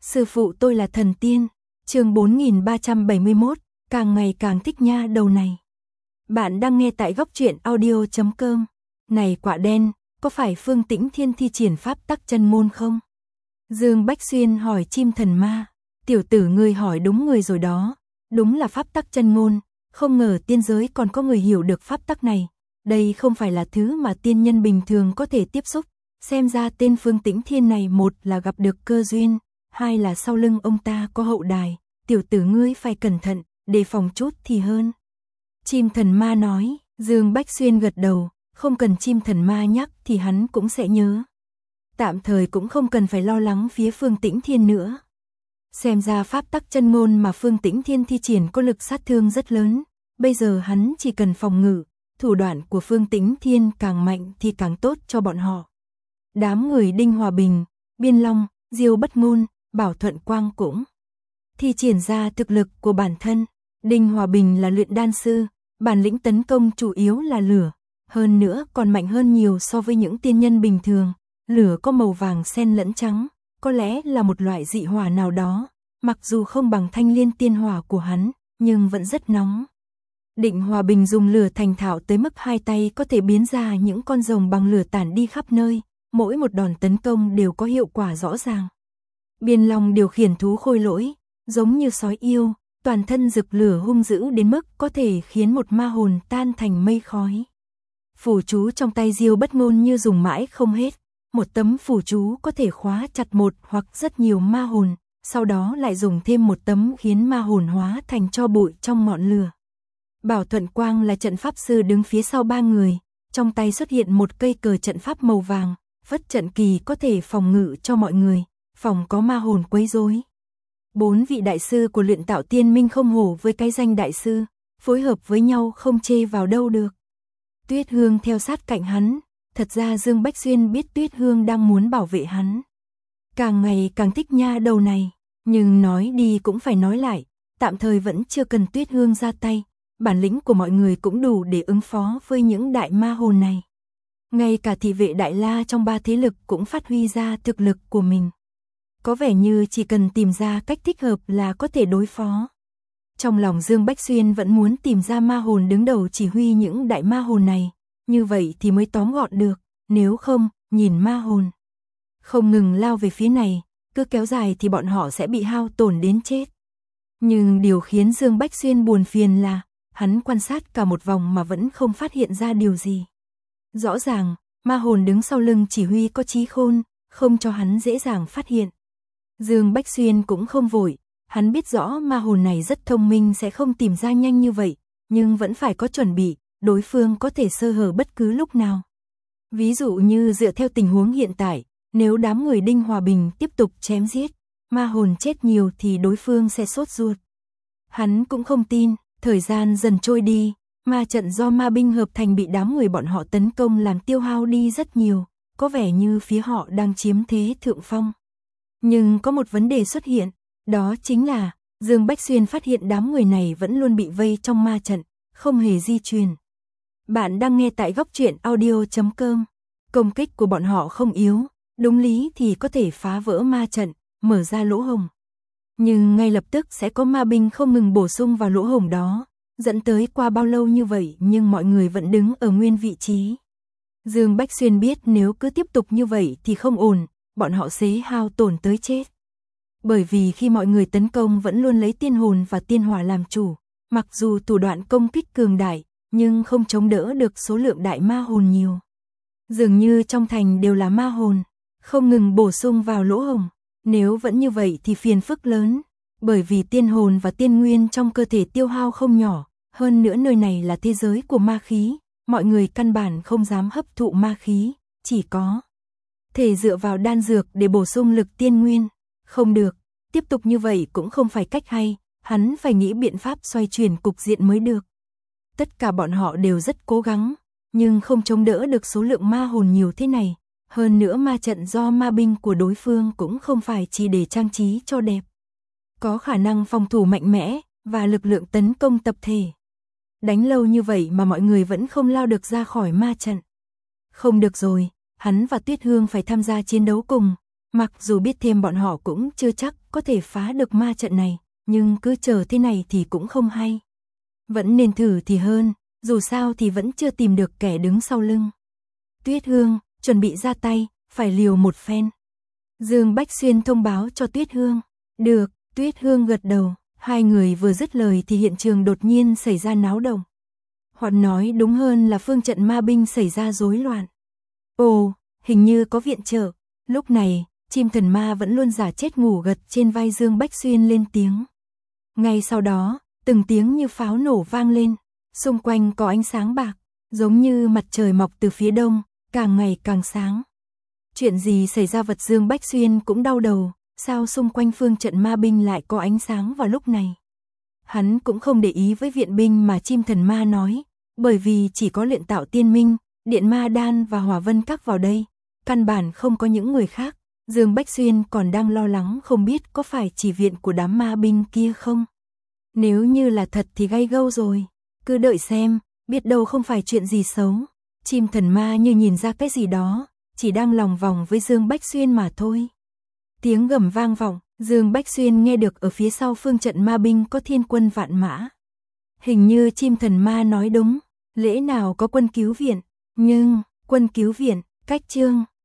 Sư phụ tôi là thần tiên. Chương 4371, càng ngày càng thích nha đầu này. Bạn đang nghe tại góc truyện audio.com. Này quả đen, có phải Phương Tĩnh Thiên thi triển pháp tắc chân môn không? Dương Bách Xuyên hỏi chim thần ma. Tiểu tử ngươi hỏi đúng người rồi đó. Đúng là pháp tắc chân môn. Không ngờ tiên giới còn có người hiểu được pháp tắc này. Đây không phải là thứ mà tiên nhân bình thường có thể tiếp xúc. Xem ra tên Phương Tĩnh Thiên này một là gặp được cơ duyên, hai là sau lưng ông ta có hậu đài. Tiểu tử ngươi phải cẩn thận, đề phòng chút thì hơn. Chim thần ma nói. Dương Bách Xuyên gật đầu, không cần chim thần ma nhắc thì hắn cũng sẽ nhớ. Tạm thời cũng không cần phải lo lắng phía Phương Tĩnh Thiên nữa. Xem ra pháp tắc chân môn mà Phương Tĩnh Thiên thi triển có lực sát thương rất lớn. Bây giờ hắn chỉ cần phòng ngự, thủ đoạn của Phương Tĩnh Thiên càng mạnh thì càng tốt cho bọn họ. Đám người Đinh Hòa Bình, Biên Long, Diêu Bất Ngôn, Bảo Thuận Quang cũng thi triển ra thực lực của bản thân. Đinh Hòa Bình là luyện đan sư, bản lĩnh tấn công chủ yếu là lửa, hơn nữa còn mạnh hơn nhiều so với những tiên nhân bình thường. Lửa có màu vàng xen lẫn trắng, có lẽ là một loại dị hỏa nào đó, mặc dù không bằng thanh liên tiên hỏa của hắn, nhưng vẫn rất nóng. Định Hòa Bình dùng lửa thành thạo tới mức hai tay có thể biến ra những con rồng bằng lửa tản đi khắp nơi, mỗi một đòn tấn công đều có hiệu quả rõ ràng. Biên Long điều khiển thú khôi lỗi, giống như sói yêu, toàn thân rực lửa hung dữ đến mức có thể khiến một ma hồn tan thành mây khói. Phù chú trong tay Diêu Bất Ngôn như dùng mãi không hết, một tấm phù chú có thể khóa chặt một hoặc rất nhiều ma hồn, sau đó lại dùng thêm một tấm khiến ma hồn hóa thành tro bụi trong ngọn lửa. Bảo Thuận Quang là trận pháp sư đứng phía sau ba người, trong tay xuất hiện một cây cờ trận pháp màu vàng, phất trận kỳ có thể phòng ngự cho mọi người, phòng có ma hồn quấy rối. Bốn vị đại sư của luyện tạo tiên minh không hổ với cái danh đại sư, phối hợp với nhau không chê vào đâu được. Tuyết Hương theo sát cạnh hắn, thật ra Dương Bách Xuyên biết Tuyết Hương đang muốn bảo vệ hắn. Càng ngày càng thích nha đầu này, nhưng nói đi cũng phải nói lại, tạm thời vẫn chưa cần Tuyết Hương ra tay, bản lĩnh của mọi người cũng đủ để ứng phó với những đại ma hồn này. Ngay cả thị vệ Đại La trong ba thế lực cũng phát huy ra thực lực của mình. Có vẻ như chỉ cần tìm ra cách thích hợp là có thể đối phó. Trong lòng Dương Bách Xuyên vẫn muốn tìm ra ma hồn đứng đầu chỉ huy những đại ma hồn này, như vậy thì mới tóm gọn được, nếu không, nhìn ma hồn không ngừng lao về phía này, cứ kéo dài thì bọn họ sẽ bị hao tổn đến chết. Nhưng điều khiến Dương Bách Xuyên buồn phiền là, hắn quan sát cả một vòng mà vẫn không phát hiện ra điều gì. Rõ ràng, ma hồn đứng sau lưng chỉ huy có trí khôn, không cho hắn dễ dàng phát hiện. Dương Bách Xuyên cũng không vội, hắn biết rõ ma hồn này rất thông minh sẽ không tìm ra nhanh như vậy, nhưng vẫn phải có chuẩn bị, đối phương có thể sơ hở bất cứ lúc nào. Ví dụ như dựa theo tình huống hiện tại, nếu đám người Đinh Hòa Bình tiếp tục chém giết, ma hồn chết nhiều thì đối phương sẽ sốt ruột. Hắn cũng không tin, thời gian dần trôi đi, ma trận do ma binh hợp thành bị đám người bọn họ tấn công làm tiêu hao đi rất nhiều, có vẻ như phía họ đang chiếm thế thượng phong. Nhưng có một vấn đề xuất hiện, đó chính là Dương Bách Xuyên phát hiện đám người này vẫn luôn bị vây trong ma trận, không hề di chuyển. Bạn đang nghe tại góc truyện audio.com. Công kích của bọn họ không yếu, đúng lý thì có thể phá vỡ ma trận, mở ra lỗ hổng. Nhưng ngay lập tức sẽ có ma binh không ngừng bổ sung vào lỗ hổng đó, dẫn tới qua bao lâu như vậy nhưng mọi người vẫn đứng ở nguyên vị trí. Dương Bách Xuyên biết nếu cứ tiếp tục như vậy thì không ổn, bọn họ sẽ hao tổn tới chết. Bởi vì khi mọi người tấn công vẫn luôn lấy tiên hồn và tiên hỏa làm chủ, mặc dù thủ đoạn công kích cường đại, nhưng không chống đỡ được số lượng đại ma hồn nhiều. Dường như trong thành đều là ma hồn, không ngừng bổ sung vào lỗ hổng. Nếu vẫn như vậy thì phiền phức lớn, bởi vì tiên hồn và tiên nguyên trong cơ thể tiêu hao không nhỏ, hơn nữa nơi này là thế giới của ma khí, mọi người căn bản không dám hấp thụ ma khí, chỉ có thể dựa vào đan dược để bổ sung lực tiên nguyên. Không được, tiếp tục như vậy cũng không phải cách hay, hắn phải nghĩ biện pháp xoay chuyển cục diện mới được. Tất cả bọn họ đều rất cố gắng, nhưng không chống đỡ được số lượng ma hồn nhiều thế này. Hơn nữa ma trận do ma binh của đối phương cũng không phải chỉ để trang trí cho đẹp. Có khả năng phòng thủ mạnh mẽ, và lực lượng tấn công tập thể. Đánh lâu như vậy mà mọi người vẫn không lao được ra khỏi ma trận. Không được rồi, hắn và Tuyết Hương phải tham gia chiến đấu cùng, mặc dù biết thêm bọn họ cũng chưa chắc có thể phá được ma trận này, nhưng cứ chờ thế này thì cũng không hay. Vẫn nên thử thì hơn, dù sao thì vẫn chưa tìm được kẻ đứng sau lưng. Tuyết Hương, chuẩn bị ra tay, phải liều một phen. Dương Bách Xuyên thông báo cho Tuyết Hương. Được, Tuyết Hương gật đầu, hai người vừa dứt lời thì hiện trường đột nhiên xảy ra náo động. Hoặc nói đúng hơn là phương trận ma binh xảy ra rối loạn. Ồ, hình như có viện trợ. Lúc này, chim thần ma vẫn luôn giả chết ngủ gật trên vai Dương Bách Xuyên lên tiếng. Ngay sau đó, từng tiếng như pháo nổ vang lên, xung quanh có ánh sáng bạc, giống như mặt trời mọc từ phía đông, càng ngày càng sáng. Chuyện gì xảy ra? Vật Dương Bách Xuyên cũng đau đầu, sao xung quanh phương trận ma binh lại có ánh sáng vào lúc này? Hắn cũng không để ý với viện binh mà chim thần ma nói, bởi vì chỉ có luyện tạo tiên minh, điện ma đan và hỏa vân các vào đây, căn bản không có những người khác. Dương Bách Xuyên còn đang lo lắng không biết có phải chỉ viện của đám ma binh kia không. Nếu như là thật thì gay gâu rồi, cứ đợi xem, biết đâu không phải chuyện gì xấu. Chim thần ma như nhìn ra cái gì đó, chỉ đang lòng vòng với Dương Bách Xuyên mà thôi. Tiếng gầm vang vọng, Dương Bách Xuyên nghe được ở phía sau phương trận ma binh có thiên quân vạn mã. Hình như chim thần ma nói đúng, lẽ nào có quân cứu viện, nhưng quân cứu viện, cách chương